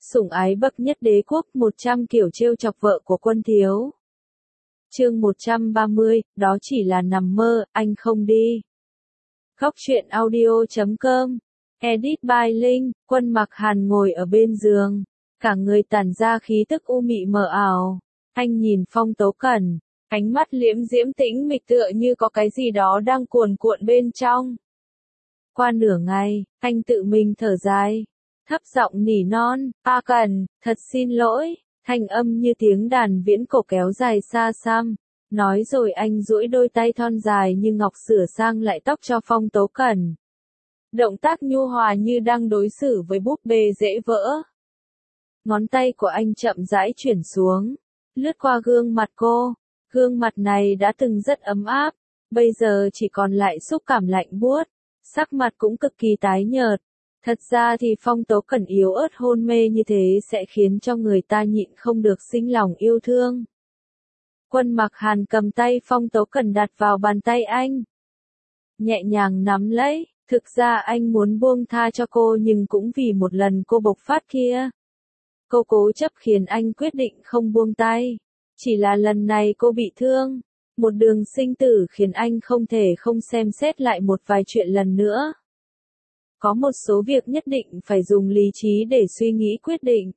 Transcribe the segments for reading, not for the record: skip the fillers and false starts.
Sủng ái bậc nhất đế quốc, 100 kiểu trêu chọc vợ của Quân Thiếu. Chương 130, đó chỉ là nằm mơ, anh không đi. Góc truyện audio.com. Edit by Linh. Quân Mặc Hàn ngồi ở bên giường, cả người tản ra khí tức u mị mờ ảo. Anh nhìn Phong Tố Cẩn, ánh mắt liễm diễm tĩnh mịch tựa như có cái gì đó đang cuồn cuộn bên trong. Qua nửa ngày, anh tự mình thở dài, thấp giọng nỉ non, "A Cẩn, thật xin lỗi." Thanh âm như tiếng đàn viễn cổ kéo dài xa xăm. Nói rồi anh duỗi đôi tay thon dài như ngọc sửa sang lại tóc cho Phong Tố Cẩn. Động tác nhu hòa như đang đối xử với búp bê dễ vỡ. Ngón tay của anh chậm rãi chuyển xuống, lướt qua gương mặt cô. Gương mặt này đã từng rất ấm áp, bây giờ chỉ còn lại xúc cảm lạnh buốt, sắc mặt cũng cực kỳ tái nhợt. Thật ra thì Phong Tố Cẩn yếu ớt hôn mê như thế sẽ khiến cho người ta nhịn không được sinh lòng yêu thương. Quân Mặc Hàn cầm tay Phong Tố Cẩn đặt vào bàn tay anh, nhẹ nhàng nắm lấy. Thực ra anh muốn buông tha cho cô nhưng cũng vì một lần cô bộc phát kia. Cô cố chấp khiến anh quyết định không buông tay. Chỉ là lần này cô bị thương, một đường sinh tử khiến anh không thể không xem xét lại một vài chuyện lần nữa. Có một số việc nhất định phải dùng lý trí để suy nghĩ quyết định.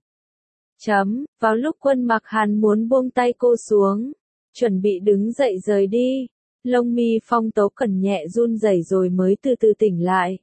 Vào lúc Quân Mặc Hàn muốn buông tay cô xuống, chuẩn bị đứng dậy rời đi, lông mi Phong Tố Cẩn nhẹ run rẩy rồi mới từ từ tỉnh lại.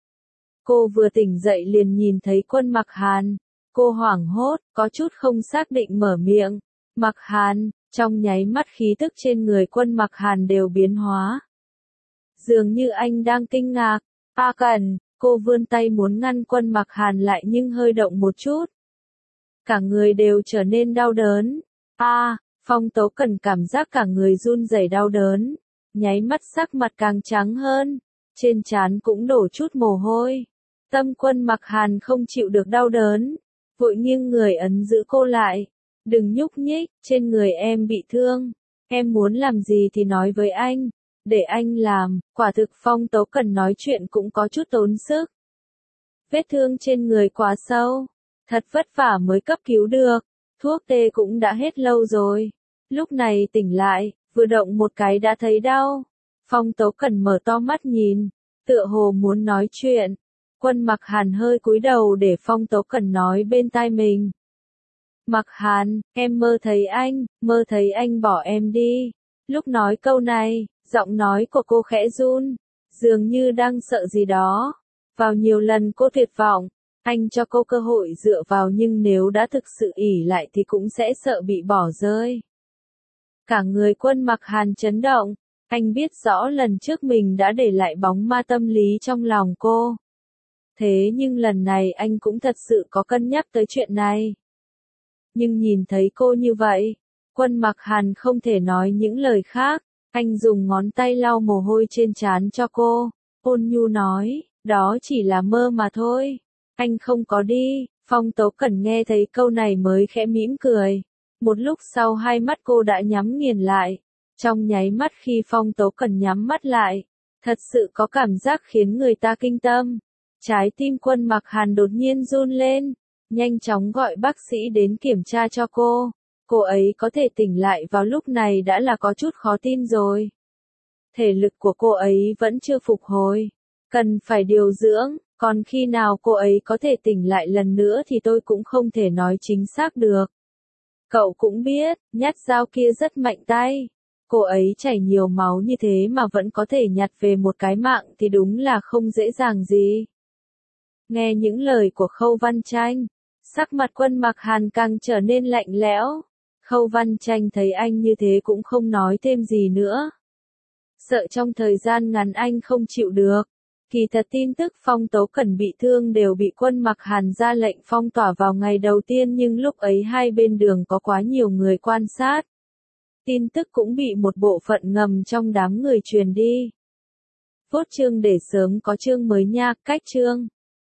Cô vừa tỉnh dậy liền nhìn thấy Quân Mặc Hàn, cô hoảng hốt, có chút không xác định mở miệng. Mặc Hàn, trong nháy mắt khí tức trên người Quân Mặc Hàn đều biến hóa. Dường như anh đang kinh ngạc. "A Cẩn." Cô vươn tay muốn ngăn Quân Mặc Hàn lại nhưng hơi động một chút. Cả người đều trở nên đau đớn. Phong Tố Cẩn cảm giác cả người run rẩy đau đớn, nháy mắt sắc mặt càng trắng hơn, trên trán cũng đổ chút mồ hôi. Tâm Quân Mặc Hàn không chịu được đau đớn, vội nghiêng người ấn giữ cô lại. "Đừng nhúc nhích, trên người em bị thương, em muốn làm gì thì nói với anh, để anh làm." Quả thực Phong Tố Cẩn nói chuyện cũng có chút tốn sức. Vết thương trên người quá sâu, thật vất vả mới cấp cứu được, thuốc tê cũng đã hết lâu rồi. Lúc này tỉnh lại, vừa động một cái đã thấy đau. Phong Tố Cẩn mở to mắt nhìn, tựa hồ muốn nói chuyện. Quân Mặc Hàn hơi cúi đầu để Phong Tố Cẩn nói bên tai mình. "Mặc Hàn, em mơ thấy anh bỏ em đi." Lúc nói câu này, giọng nói của cô khẽ run, dường như đang sợ gì đó. Vào nhiều lần cô tuyệt vọng, anh cho cô cơ hội dựa vào nhưng nếu đã thực sự ỷ lại thì cũng sẽ sợ bị bỏ rơi. Cả người Quân Mặc Hàn chấn động, anh biết rõ lần trước mình đã để lại bóng ma tâm lý trong lòng cô. Thế nhưng lần này anh cũng thật sự có cân nhắc tới chuyện này. Nhưng nhìn thấy cô như vậy, Quân Mặc Hàn không thể nói những lời khác, anh dùng ngón tay lau mồ hôi trên trán cho cô, ôn nhu nói, "Đó chỉ là mơ mà thôi, anh không có đi." Phong Tố Cẩn nghe thấy câu này mới khẽ mỉm cười. Một lúc sau hai mắt cô đã nhắm nghiền lại. Trong nháy mắt khi Phong Tố Cẩn nhắm mắt lại, thật sự có cảm giác khiến người ta kinh tâm. Trái tim Quân Mặc Hàn đột nhiên run lên, nhanh chóng gọi bác sĩ đến kiểm tra cho cô. Cô ấy có thể tỉnh lại vào lúc này đã là có chút khó tin rồi. Thể lực của cô ấy vẫn chưa phục hồi, cần phải điều dưỡng, còn khi nào cô ấy có thể tỉnh lại lần nữa thì tôi cũng không thể nói chính xác được. Cậu cũng biết, nhát dao kia rất mạnh tay. Cô ấy chảy nhiều máu như thế mà vẫn có thể nhặt về một cái mạng thì đúng là không dễ dàng gì. Nghe những lời của Khâu Văn Tranh, sắc mặt Quân Mặc Hàn càng trở nên lạnh lẽo. Khâu Văn Tranh thấy anh như thế cũng không nói thêm gì nữa. Sợ trong thời gian ngắn anh không chịu được. Kỳ thật tin tức Phong Tố Cẩn bị thương đều bị Quân Mặc Hàn ra lệnh phong tỏa vào ngày đầu tiên nhưng lúc ấy hai bên đường có quá nhiều người quan sát. Tin tức cũng bị một bộ phận ngầm trong đám người truyền đi. Phốt chương để sớm có chương mới nha, cách chương.